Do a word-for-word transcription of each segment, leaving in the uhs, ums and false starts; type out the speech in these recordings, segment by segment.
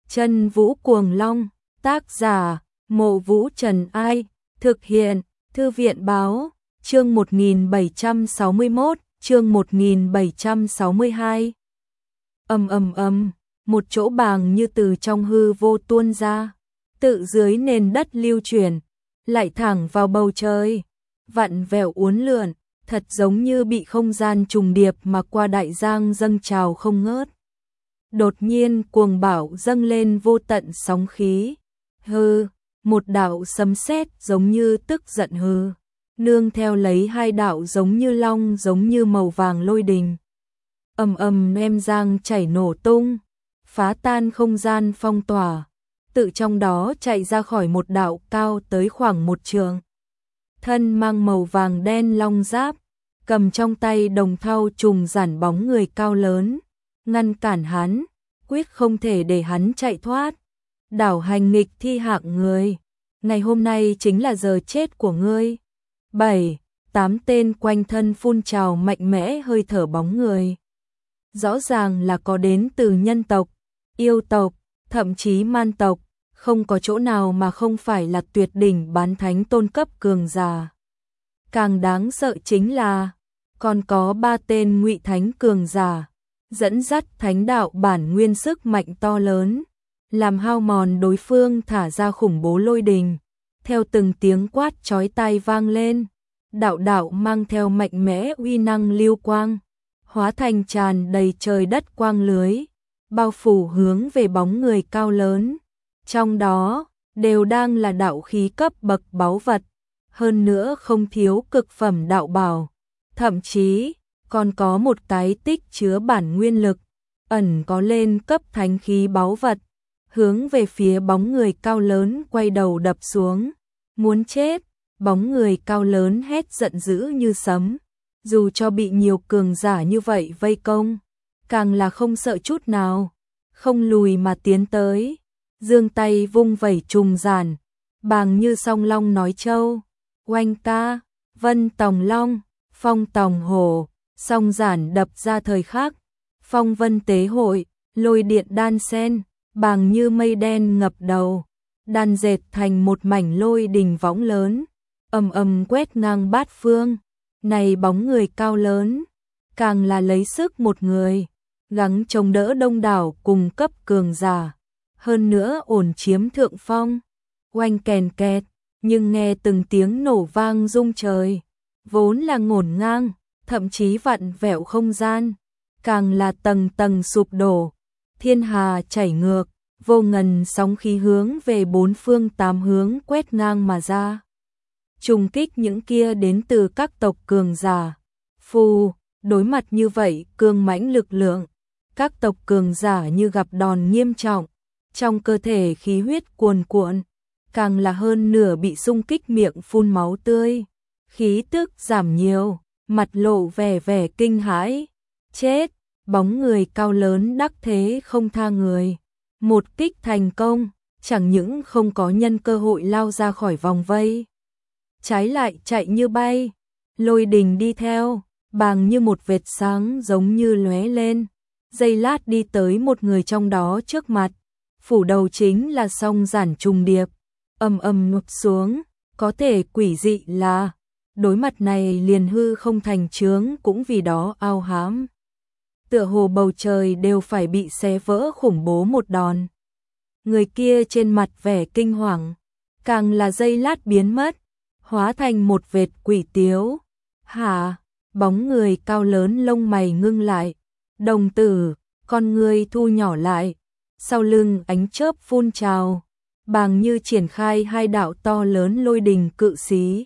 Chân Vũ Cuồng Long, tác giả, Mộ Vũ Trần Ai, thực hiện, Thư viện Báo, chương một nghìn bảy trăm sáu mươi mốt, chương một nghìn bảy trăm sáu mươi hai. Ầm ầm ầm, một chỗ bàng như từ trong hư vô tuôn ra, tự dưới nền đất lưu chuyển, lại thẳng vào bầu trời, vặn vẹo uốn lượn, thật giống như bị không gian trùng điệp mà qua đại giang dâng trào không ngớt. Đột nhiên cuồng bão dâng lên vô tận sóng khí, hư, một đạo sấm sét giống như tức giận hư, nương theo lấy hai đạo giống như long giống như màu vàng lôi đình. Ầm ầm em giang chảy nổ tung, phá tan không gian phong tỏa, tự trong đó chạy ra khỏi một đạo cao tới khoảng một trượng. Thân mang màu vàng đen long giáp, cầm trong tay đồng thau trùng giản bóng người cao lớn, ngăn cản hắn, quyết không thể để hắn chạy thoát. Đảo hành nghịch thi hạng người, ngày hôm nay chính là giờ chết của ngươi. Bảy, tám tên quanh thân phun trào mạnh mẽ hơi thở bóng người. Rõ ràng là có đến từ nhân tộc, yêu tộc, thậm chí man tộc, không có chỗ nào mà không phải là tuyệt đỉnh bán thánh tôn cấp cường giả. Càng đáng sợ chính là còn có ba tên ngụy thánh cường giả, dẫn dắt thánh đạo bản nguyên sức mạnh to lớn, làm hao mòn đối phương thả ra khủng bố lôi đình. Theo từng tiếng quát chói tai vang lên, đạo đạo mang theo mạnh mẽ uy năng lưu quang, hóa thành tràn đầy trời đất quang lưới, bao phủ hướng về bóng người cao lớn. Trong đó, đều đang là đạo khí cấp bậc báu vật, hơn nữa không thiếu cực phẩm đạo bảo, thậm chí còn có một cái tích chứa bản nguyên lực, ẩn có lên cấp thánh khí báu vật, hướng về phía bóng người cao lớn quay đầu đập xuống. Muốn chết, bóng người cao lớn hét giận dữ như sấm, dù cho bị nhiều cường giả như vậy vây công, càng là không sợ chút nào, không lùi mà tiến tới, giương tay vung vẩy trùng giản, bàng như song long nói châu, oanh ca, vân tòng long, phong tòng hổ, song giản đập ra thời khắc, phong vân tế hội, lôi điện đan sen, bàng như mây đen ngập đầu, đan dệt thành một mảnh lôi đình võng lớn, ầm ầm quét ngang bát phương. Này bóng người cao lớn, càng là lấy sức một người, gắng chống đỡ đông đảo cùng cấp cường giả, hơn nữa ổn chiếm thượng phong. Oanh kèn kẹt, nhưng nghe từng tiếng nổ vang rung trời, vốn là ngổn ngang, thậm chí vặn vẹo không gian, càng là tầng tầng sụp đổ, thiên hà chảy ngược, vô ngần sóng khí hướng về bốn phương tám hướng quét ngang mà ra, trùng kích những kia đến từ các tộc cường giả. Phù, đối mặt như vậy cương mãnh lực lượng, các tộc cường giả như gặp đòn nghiêm trọng, trong cơ thể khí huyết cuồn cuộn, càng là hơn nửa bị xung kích miệng phun máu tươi, khí tức giảm nhiều, mặt lộ vẻ vẻ kinh hãi. Chết, bóng người cao lớn đắc thế không tha người, một kích thành công, chẳng những không có nhân cơ hội lao ra khỏi vòng vây, trái lại chạy như bay, lôi đình đi theo, bàng như một vệt sáng giống như lóe lên, giây lát đi tới một người trong đó trước mặt, phủ đầu chính là song giản trùng điệp, ầm ầm ngập xuống, có thể quỷ dị là, đối mặt này liền hư không thành chướng cũng vì đó ao hám. Tựa hồ bầu trời đều phải bị xé vỡ khủng bố một đòn. Người kia trên mặt vẻ kinh hoàng, càng là giây lát biến mất, hóa thành một vệt quỷ tiếu. Hả? Bóng người cao lớn lông mày ngưng lại, đồng tử, con người thu nhỏ lại, sau lưng ánh chớp phun trào, bàng như triển khai hai đạo to lớn lôi đình cự xí.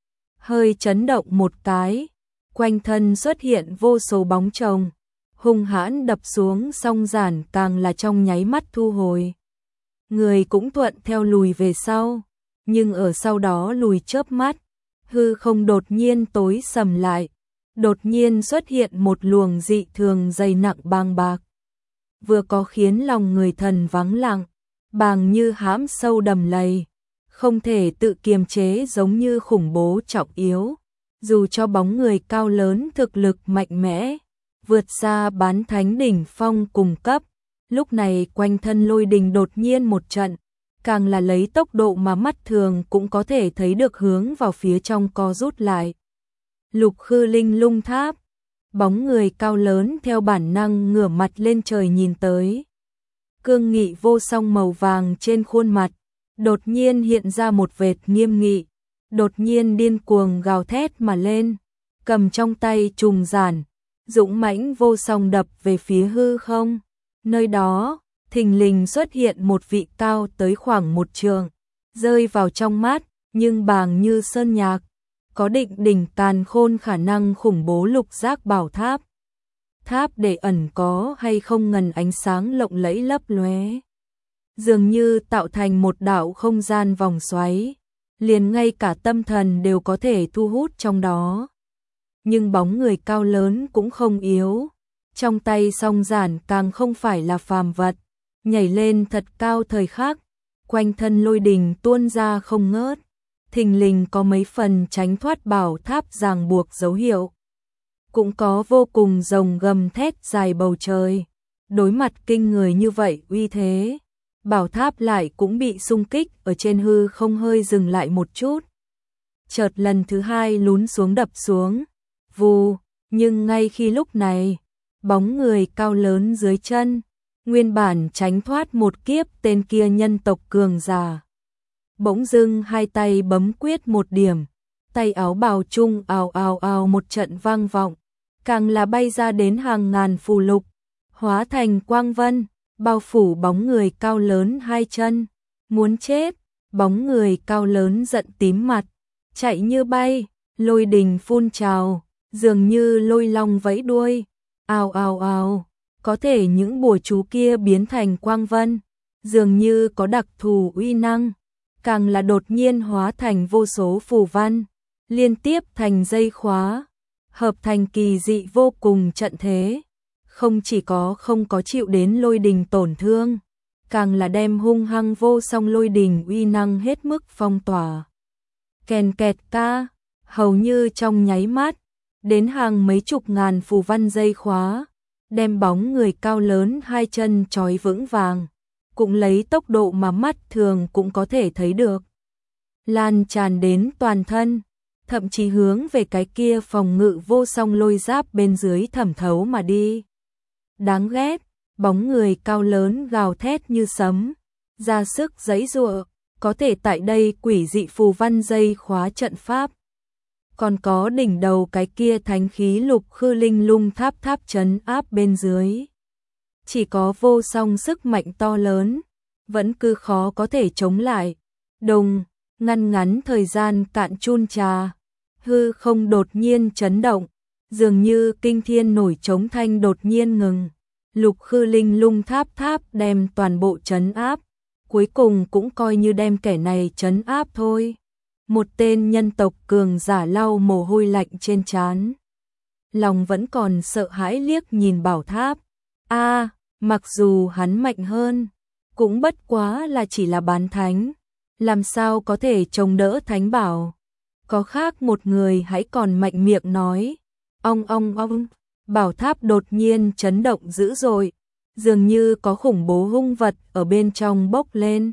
Hơi chấn động một cái, quanh thân xuất hiện vô số bóng chồng, hung hãn đập xuống song giản càng là trong nháy mắt thu hồi. Người cũng thuận theo lùi về sau, nhưng ở sau đó lùi chớp mắt, hư không đột nhiên tối sầm lại, đột nhiên xuất hiện một luồng dị thường dày nặng bàng bạc. Vừa có khiến lòng người thần vắng lặng, bàng như hãm sâu đầm lầy, không thể tự kiềm chế giống như khủng bố trọng yếu, dù cho bóng người cao lớn thực lực mạnh mẽ, vượt xa bán thánh đỉnh phong cùng cấp, Lúc này quanh thân lôi đình đột nhiên một trận, càng là lấy tốc độ mà mắt thường cũng có thể thấy được hướng vào phía trong co rút lại. Lục Khư Linh Lung Tháp, bóng người cao lớn theo bản năng ngửa mặt lên trời nhìn tới. Cương nghị vô song màu vàng trên khuôn mặt, đột nhiên hiện ra một vệt nghiêm nghị, đột nhiên điên cuồng gào thét mà lên, cầm trong tay trùng giản, dũng mãnh vô song đập về phía hư không. Nơi đó, thình lình xuất hiện một vị cao tới khoảng một trượng, rơi vào trong mắt, nhưng bàng như sơn nhạc, có định đỉnh càn khôn khả năng khủng bố lục giác bảo tháp. Tháp để ẩn có hay không ngần ánh sáng lộng lẫy lấp lóe, dường như tạo thành một đạo không gian vòng xoáy, liền ngay cả tâm thần đều có thể thu hút trong đó. Nhưng bóng người cao lớn cũng không yếu, trong tay song giản càng không phải là phàm vật, nhảy lên thật cao thời khắc, quanh thân lôi đình tuôn ra không ngớt, thình lình có mấy phần tránh thoát bảo tháp ràng buộc dấu hiệu. Cũng có vô cùng rồng gầm thét dài bầu trời, đối mặt kinh người như vậy uy thế, bảo tháp lại cũng bị xung kích ở trên hư không hơi dừng lại một chút. Chợt lần thứ hai lún xuống đập xuống, vù, nhưng ngay khi lúc này, bóng người cao lớn dưới chân, nguyên bản tránh thoát một kiếp tên kia nhân tộc cường giả. Bỗng dưng hai tay bấm quyết một điểm, tay áo bào trung ào ào ào một trận vang vọng, càng là bay ra đến hàng ngàn phù lục, hóa thành quang vân, bao phủ bóng người cao lớn hai chân. Muốn chết, bóng người cao lớn giận tím mặt, chạy như bay, lôi đình phun trào, dường như lôi long vẫy đuôi, ào ào ào, có thể những bùa chú kia biến thành quang vân, dường như có đặc thù uy năng, càng là đột nhiên hóa thành vô số phù văn, liên tiếp thành dây khóa, hợp thành kỳ dị vô cùng trận thế, không chỉ có không có chịu đến lôi đình tổn thương, càng là đem hung hăng vô song lôi đình uy năng hết mức phong tỏa. Kèn kẹt ca, hầu như trong nháy mắt, đến hàng mấy chục ngàn phù văn dây khóa, đem bóng người cao lớn hai chân trói vững vàng, cũng lấy tốc độ mà mắt thường cũng có thể thấy được, lan tràn đến toàn thân, thậm chí hướng về cái kia phòng ngự vô song lôi giáp bên dưới thẩm thấu mà đi. Đáng ghét, bóng người cao lớn gào thét như sấm, ra sức giãy giụa, có thể tại đây quỷ dị phù văn dây khóa trận pháp. Còn có đỉnh đầu cái kia thánh khí Lục Khư Linh Lung Tháp tháp trấn áp bên dưới. Chỉ có vô song sức mạnh to lớn, vẫn cứ khó có thể chống lại. Đùng, ngăn ngắn thời gian cạn chun trà, hư không đột nhiên chấn động, dường như kinh thiên nổi trống thanh đột nhiên ngừng. Lục Khư Linh Lung Tháp tháp đem toàn bộ trấn áp, cuối cùng cũng coi như đem kẻ này trấn áp thôi. Một tên nhân tộc cường giả lau mồ hôi lạnh trên trán, lòng vẫn còn sợ hãi liếc nhìn bảo tháp. A, à, mặc dù hắn mạnh hơn, cũng bất quá là chỉ là bán thánh, làm sao có thể chống đỡ thánh bảo. Có khác một người hãy còn mạnh miệng nói, ong ong ong, bảo tháp đột nhiên chấn động dữ dội, dường như có khủng bố hung vật ở bên trong bốc lên,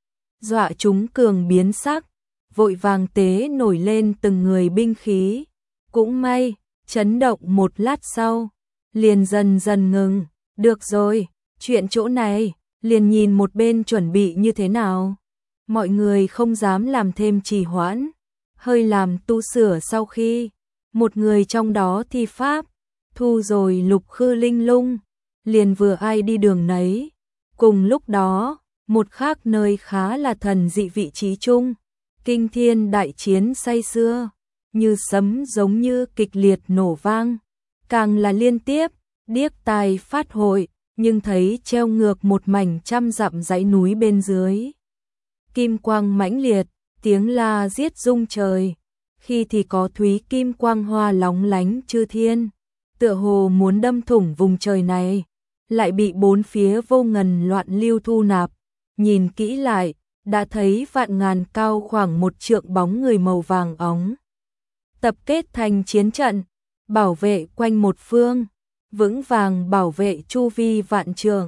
dọa chúng cường biến sắc, vội vàng tế nổi lên từng người binh khí. Cũng may, chấn động một lát sau, liền dần dần ngừng. Được rồi, chuyện chỗ này, liền nhìn một bên chuẩn bị như thế nào. Mọi người không dám làm thêm trì hoãn, hơi làm tu sửa sau khi một người trong đó thi pháp, thu rồi Lục Khư Linh Lung, liền vừa ai đi đường nấy. Cùng lúc đó, một khác nơi khá là thần dị vị trí chung, kinh thiên đại chiến say sưa, như sấm giống như kịch liệt nổ vang, càng là liên tiếp, điếc tai phát hội, nhưng thấy treo ngược một mảnh trăm dặm dãy núi bên dưới. Kim quang mãnh liệt, tiếng la giết rung trời, khi thì có thúy kim quang hoa lóng lánh chư thiên, tựa hồ muốn đâm thủng vùng trời này, lại bị bốn phía vô ngần loạn lưu thu nạp. Nhìn kỹ lại, đã thấy vạn ngàn cao khoảng một trượng bóng người màu vàng óng, tập kết thành chiến trận, bảo vệ quanh một phương, vững vàng bảo vệ chu vi vạn trượng,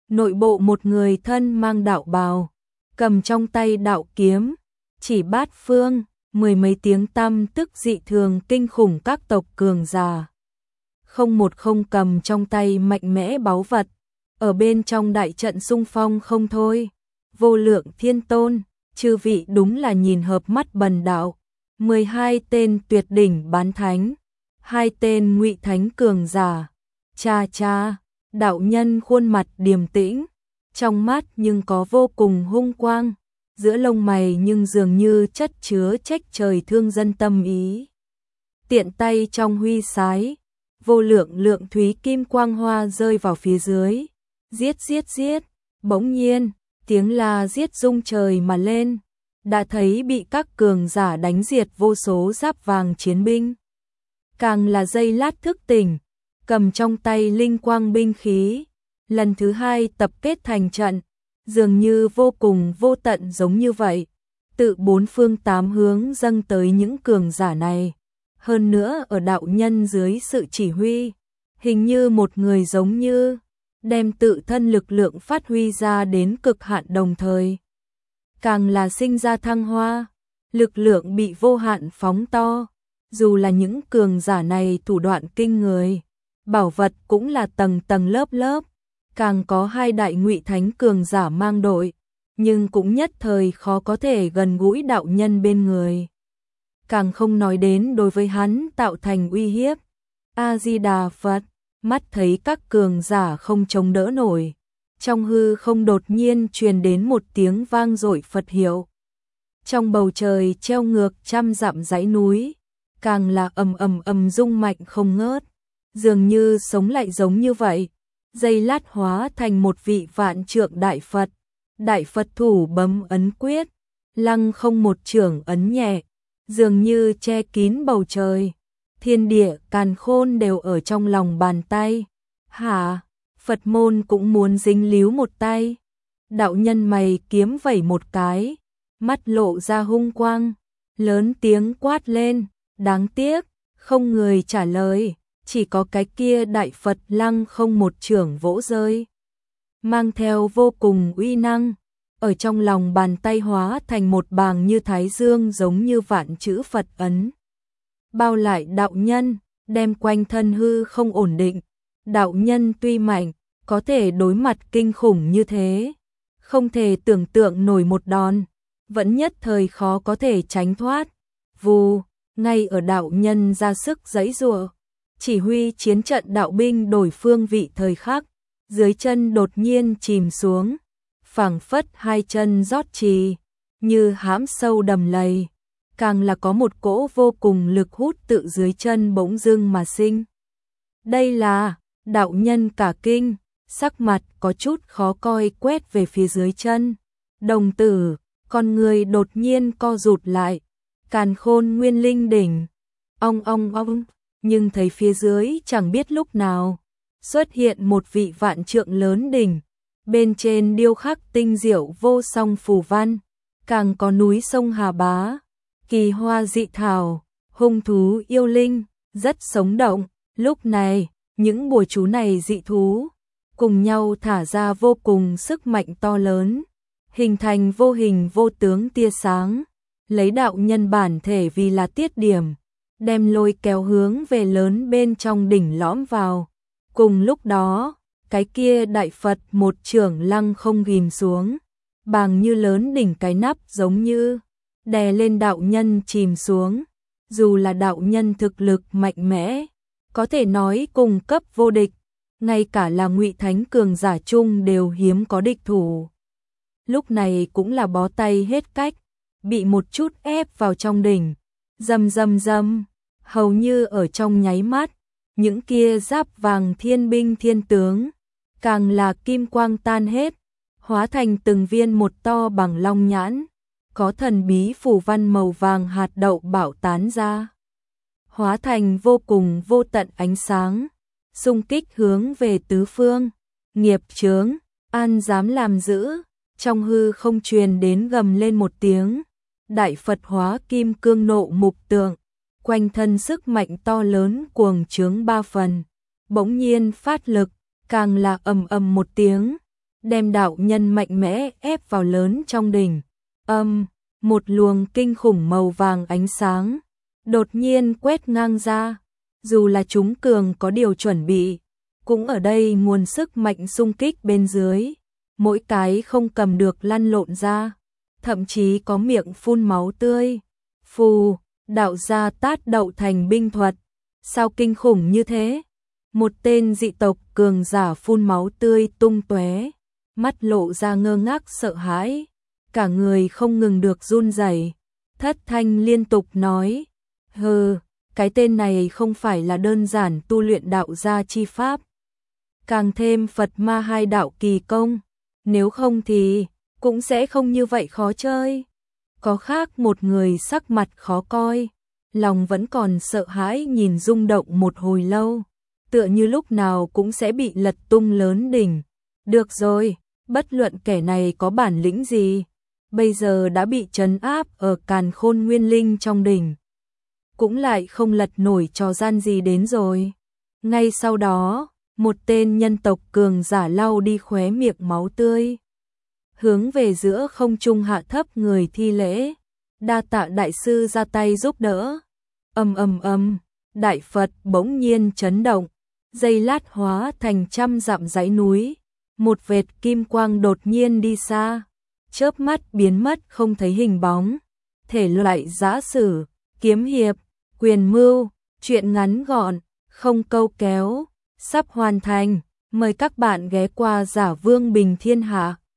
Nội bộ một người thân mang đạo bào, cầm trong tay đạo kiếm, chỉ bát phương, mười mấy tiếng tăm tức dị thường kinh khủng các tộc cường giả. Không một không cầm trong tay mạnh mẽ báu vật, ở bên trong đại trận xung phong không thôi. Vô Lượng Thiên Tôn, chư vị đúng là nhìn hợp mắt bần đạo. mười hai tên tuyệt đỉnh bán thánh, hai tên ngụy thánh cường giả. Cha cha, đạo nhân khuôn mặt điềm tĩnh, trong mắt nhưng có vô cùng hung quang, giữa lông mày nhưng dường như chất chứa trách trời thương dân tâm ý. Tiện tay trong huy sái, vô lượng lượng thúy kim quang hoa rơi vào phía dưới. Giết giết giết, bỗng nhiên, tiếng la giết rung trời mà lên, đã thấy bị các cường giả đánh diệt vô số giáp vàng chiến binh. Càng là giây lát thức tỉnh, cầm trong tay linh quang binh khí, lần thứ hai tập kết thành trận, dường như vô cùng vô tận giống như vậy, tự bốn phương tám hướng dâng tới những cường giả này. Hơn nữa ở đạo nhân dưới sự chỉ huy, hình như một người giống như đem tự thân lực lượng phát huy ra đến cực hạn, đồng thời càng là sinh ra thăng hoa, lực lượng bị vô hạn phóng to. Dù là những cường giả này thủ đoạn kinh người, bảo vật cũng là tầng tầng lớp lớp, càng có hai đại ngụy thánh cường giả mang đội, nhưng cũng nhất thời khó có thể gần gũi đạo nhân bên người. Càng không nói đến đối với hắn tạo thành uy hiếp. A Di Đà Phật, mắt thấy các cường giả không chống đỡ nổi, trong hư không đột nhiên truyền đến một tiếng vang dội Phật hiệu. Trong bầu trời treo ngược trăm dặm dãy núi, càng là ầm ầm ầm rung mạnh không ngớt, dường như sống lại giống như vậy. Giây lát hóa thành một vị vạn trượng đại Phật, đại Phật thủ bấm ấn quyết, lăng không một chưởng ấn nhẹ, dường như che kín bầu trời, thiên địa càn khôn đều ở trong lòng bàn tay. Hả, Phật môn cũng muốn dính líu một tay. Đạo nhân mày kiếm vẩy một cái, mắt lộ ra hung quang, lớn tiếng quát lên, đáng tiếc, không người trả lời, chỉ có cái kia đại Phật lăng không một chưởng vỗ rơi, mang theo vô cùng uy năng, ở trong lòng bàn tay hóa thành một bàng như thái dương giống như vạn chữ Phật ấn. Bao lại đạo nhân, đem quanh thân hư không ổn định. Đạo nhân tuy mạnh, có thể đối mặt kinh khủng như thế, không thể tưởng tượng nổi một đòn, vẫn nhất thời khó có thể tránh thoát. Vù, ngay ở đạo nhân ra sức giãy giụa, chỉ huy chiến trận đạo binh đổi phương vị thời khắc, dưới chân đột nhiên chìm xuống, phảng phất hai chân rót trì, như hãm sâu đầm lầy, càng là có một cỗ vô cùng lực hút tự dưới chân bỗng dưng mà sinh. Đây là, đạo nhân cả kinh, sắc mặt có chút khó coi quét về phía dưới chân. Đồng tử, con người đột nhiên co rụt lại, càn khôn nguyên linh đỉnh, ong ong ong, nhưng thấy phía dưới chẳng biết lúc nào xuất hiện một vị vạn trượng lớn đỉnh, bên trên điêu khắc tinh diệu vô song phù văn, càng có núi sông Hà Bá, kỳ hoa dị thảo, hung thú yêu linh, rất sống động. Lúc này, những bùa chú này dị thú cùng nhau thả ra vô cùng sức mạnh to lớn, hình thành vô hình vô tướng tia sáng, lấy đạo nhân bản thể vì là tiết điểm, đem lôi kéo hướng về lớn bên trong đỉnh lõm vào. Cùng lúc đó, cái kia đại Phật một chưởng lăng không ghim xuống, bàng như lớn đỉnh cái nắp giống như đè lên đạo nhân chìm xuống. Dù là đạo nhân thực lực mạnh mẽ, có thể nói cùng cấp vô địch, ngay cả là ngụy thánh cường giả chung đều hiếm có địch thủ. Lúc này cũng là bó tay hết cách, bị một chút ép vào trong đỉnh, rầm rầm rầm, hầu như ở trong nháy mắt, những kia giáp vàng thiên binh thiên tướng, càng là kim quang tan hết, hóa thành từng viên một to bằng long nhãn, có thần bí phù văn màu vàng hạt đậu bạo tán ra, hóa thành vô cùng vô tận ánh sáng, xung kích hướng về tứ phương. Nghiệp chướng, an dám làm dữ, trong hư không truyền đến gầm lên một tiếng, đại Phật hóa kim cương nộ mục tượng, quanh thân sức mạnh to lớn cuồng chướng ba phần, bỗng nhiên phát lực, càng là ầm ầm một tiếng, đem đạo nhân mạnh mẽ ép vào lớn trong đỉnh. Âm, một luồng kinh khủng màu vàng ánh sáng đột nhiên quét ngang ra, dù là chúng cường có điều chuẩn bị, cũng ở đây nguồn sức mạnh xung kích bên dưới, mỗi cái không cầm được lăn lộn ra, thậm chí có miệng phun máu tươi. Phù, đạo gia Tát Đậu Thành binh thuật, sao kinh khủng như thế? Một tên dị tộc cường giả phun máu tươi tung tóe, mắt lộ ra ngơ ngác sợ hãi, cả người không ngừng được run rẩy. Thất Thanh liên tục nói, hừ, cái tên này không phải là đơn giản tu luyện đạo gia chi pháp, càng thêm Phật ma hai đạo kỳ công, nếu không thì cũng sẽ không như vậy khó chơi. Có khác một người sắc mặt khó coi, lòng vẫn còn sợ hãi nhìn rung động một hồi lâu, tựa như lúc nào cũng sẽ bị lật tung lớn đỉnh. Được rồi, bất luận kẻ này có bản lĩnh gì, bây giờ đã bị trấn áp ở Càn Khôn Nguyên Linh trong đỉnh, cũng lại không lật nổi trò gian gì đến rồi. Ngay sau đó, một tên nhân tộc cường giả lau đi khóe miệng máu tươi, hướng về giữa không trung hạ thấp người thi lễ, đa tạ đại sư ra tay giúp đỡ. Ầm ầm ầm, đại Phật bỗng nhiên chấn động, giây lát hóa thành trăm dặm dãy núi, một vệt kim quang đột nhiên đi xa, chớp mắt biến mất không thấy hình bóng. Thể loại giã sử, kiếm hiệp, quyền mưu, truyện ngắn gọn, không câu kéo, sắp hoàn thành, mời các bạn ghé qua Giả Vương Bình Thiên Hạ.